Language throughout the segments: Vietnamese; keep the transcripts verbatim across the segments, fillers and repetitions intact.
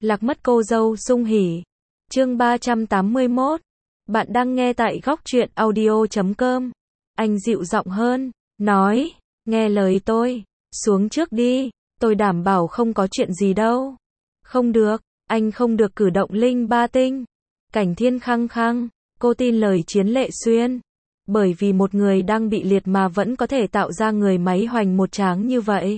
Lạc mất cô dâu Sung Hỉ. Chương ba trăm tám mươi mốt. Bạn đang nghe tại góc truyện audio chấm com. Anh dịu giọng hơn, nói, nghe lời tôi, xuống trước đi, tôi đảm bảo không có chuyện gì đâu. Không được, anh không được cử động linh ba tinh. Cảnh Thiên khăng khăng, cô tin lời Chiến Lệ Xuyên. Bởi vì một người đang bị liệt mà vẫn có thể tạo ra người máy hoành một tráng như vậy.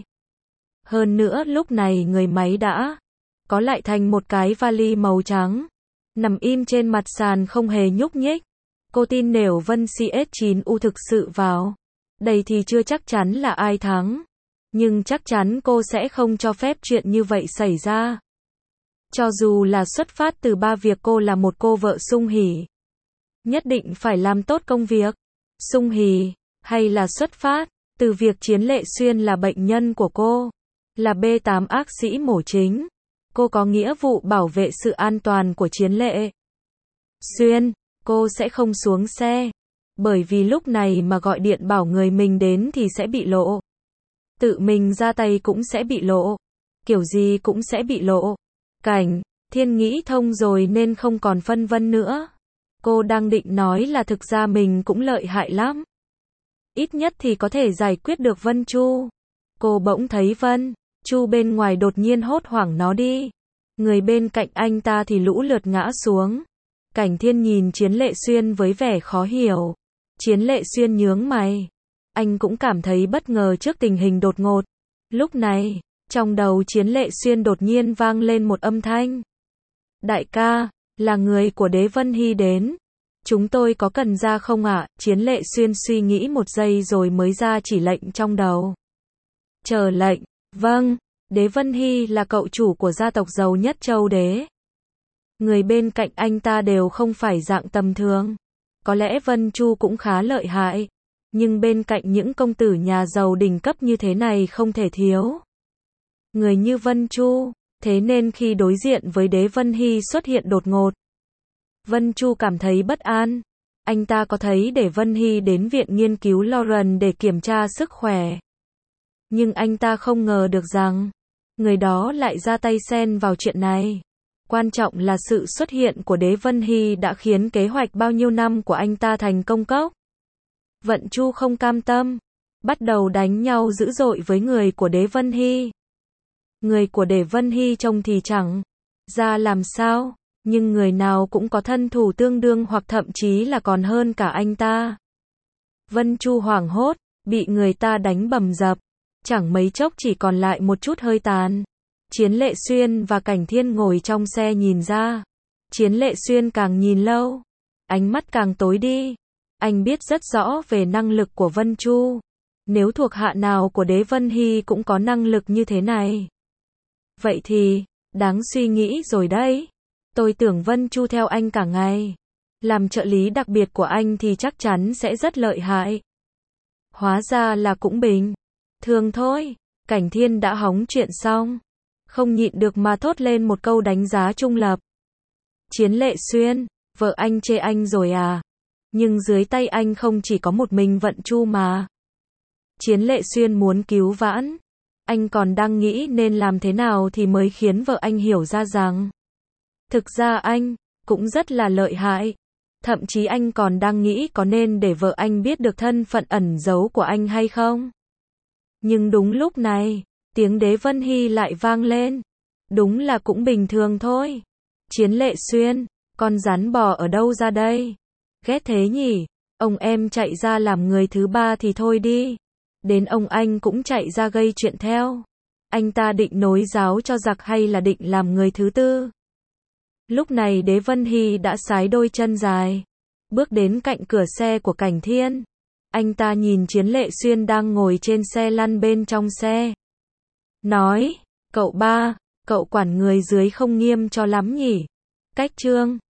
Hơn nữa lúc này người máy đã có lại thành một cái vali màu trắng, nằm im trên mặt sàn không hề nhúc nhích. Cô tin nếu Vân xê ét chín u thực sự vào đây thì chưa chắc chắn là ai thắng. Nhưng chắc chắn cô sẽ không cho phép chuyện như vậy xảy ra. Cho dù là xuất phát từ ba việc cô là một cô vợ Sung Hỉ, nhất định phải làm tốt công việc Sung Hỉ, hay là xuất phát từ việc Chiến Lệ Xuyên là bệnh nhân của cô, là B tám ác sĩ mổ chính. Cô có nghĩa vụ bảo vệ sự an toàn của Chiến Lệ Xuyên. Cô sẽ không xuống xe, bởi vì lúc này mà gọi điện bảo người mình đến thì sẽ bị lộ. Tự mình ra tay cũng sẽ bị lộ. Kiểu gì cũng sẽ bị lộ. Cảnh Thiên nghĩ thông rồi nên không còn phân vân nữa. Cô đang định nói là thực ra mình cũng lợi hại lắm. Ít nhất thì có thể giải quyết được Vân Chu. Cô bỗng thấy Vân Chu bên ngoài đột nhiên hốt hoảng nó đi. Người bên cạnh anh ta thì lũ lượt ngã xuống. Cảnh Thiên nhìn Chiến Lệ Xuyên với vẻ khó hiểu. Chiến Lệ Xuyên nhướng mày. Anh cũng cảm thấy bất ngờ trước tình hình đột ngột. Lúc này, trong đầu Chiến Lệ Xuyên đột nhiên vang lên một âm thanh. Đại ca, là người của Đế Vân Hy đến. Chúng tôi có cần ra không ạ? Chiến Lệ Xuyên suy nghĩ một giây rồi mới ra chỉ lệnh trong đầu. Chờ lệnh. Vâng, Đế Vân Hy là cậu chủ của gia tộc giàu nhất châu Đế. Người bên cạnh anh ta đều không phải dạng tầm thường. Có lẽ Vân Chu cũng khá lợi hại, nhưng bên cạnh những công tử nhà giàu đỉnh cấp như thế này không thể thiếu người như Vân Chu. Thế nên khi đối diện với Đế Vân Hy xuất hiện đột ngột, Vân Chu cảm thấy bất an. Anh ta có thấy để Vân Hy đến viện nghiên cứu Lauren để kiểm tra sức khỏe. Nhưng anh ta không ngờ được rằng người đó lại ra tay xen vào chuyện này. Quan trọng là sự xuất hiện của Đế Vân Hy đã khiến kế hoạch bao nhiêu năm của anh ta thành công cốc. Vận Chu không cam tâm, bắt đầu đánh nhau dữ dội với người của Đế Vân Hy. Người của Đế Vân Hy trông thì chẳng ra làm sao, nhưng người nào cũng có thân thủ tương đương hoặc thậm chí là còn hơn cả anh ta. Vân Chu hoảng hốt, bị người ta đánh bầm dập, chẳng mấy chốc chỉ còn lại một chút hơi tàn. Chiến Lệ Xuyên và Cảnh Thiên ngồi trong xe nhìn ra. Chiến Lệ Xuyên càng nhìn lâu, ánh mắt càng tối đi. Anh biết rất rõ về năng lực của Vân Chu. Nếu thuộc hạ nào của Đế Vân Hy cũng có năng lực như thế này, vậy thì, đáng suy nghĩ rồi đấy. Tôi tưởng Vân Chu theo anh cả ngày. Làm trợ lý đặc biệt của anh thì chắc chắn sẽ rất lợi hại. Hóa ra là cũng bình thường thôi. Cảnh Thiên đã hóng chuyện xong, không nhịn được mà thốt lên một câu đánh giá trung lập. Chiến Lệ Xuyên, vợ anh chê anh rồi à? Nhưng dưới tay anh không chỉ có một mình Vận Chu mà. Chiến Lệ Xuyên muốn cứu vãn. Anh còn đang nghĩ nên làm thế nào thì mới khiến vợ anh hiểu ra rằng thực ra anh cũng rất là lợi hại. Thậm chí anh còn đang nghĩ có nên để vợ anh biết được thân phận ẩn giấu của anh hay không. Nhưng đúng lúc này, tiếng Đế Vân Hy lại vang lên. Đúng là cũng bình thường thôi. Chiến Lệ Xuyên, con rắn bò ở đâu ra đây? Ghét thế nhỉ? Ông em chạy ra làm người thứ ba thì thôi đi. Đến ông anh cũng chạy ra gây chuyện theo. Anh ta định nối giáo cho giặc hay là định làm người thứ tư? Lúc này Đế Vân Hy đã sải đôi chân dài, bước đến cạnh cửa xe của Cảnh Thiên. Anh ta nhìn Chiến Lệ Xuyên đang ngồi trên xe lăn bên trong xe. Nói, cậu ba, cậu quản người dưới không nghiêm cho lắm nhỉ? Cách trương,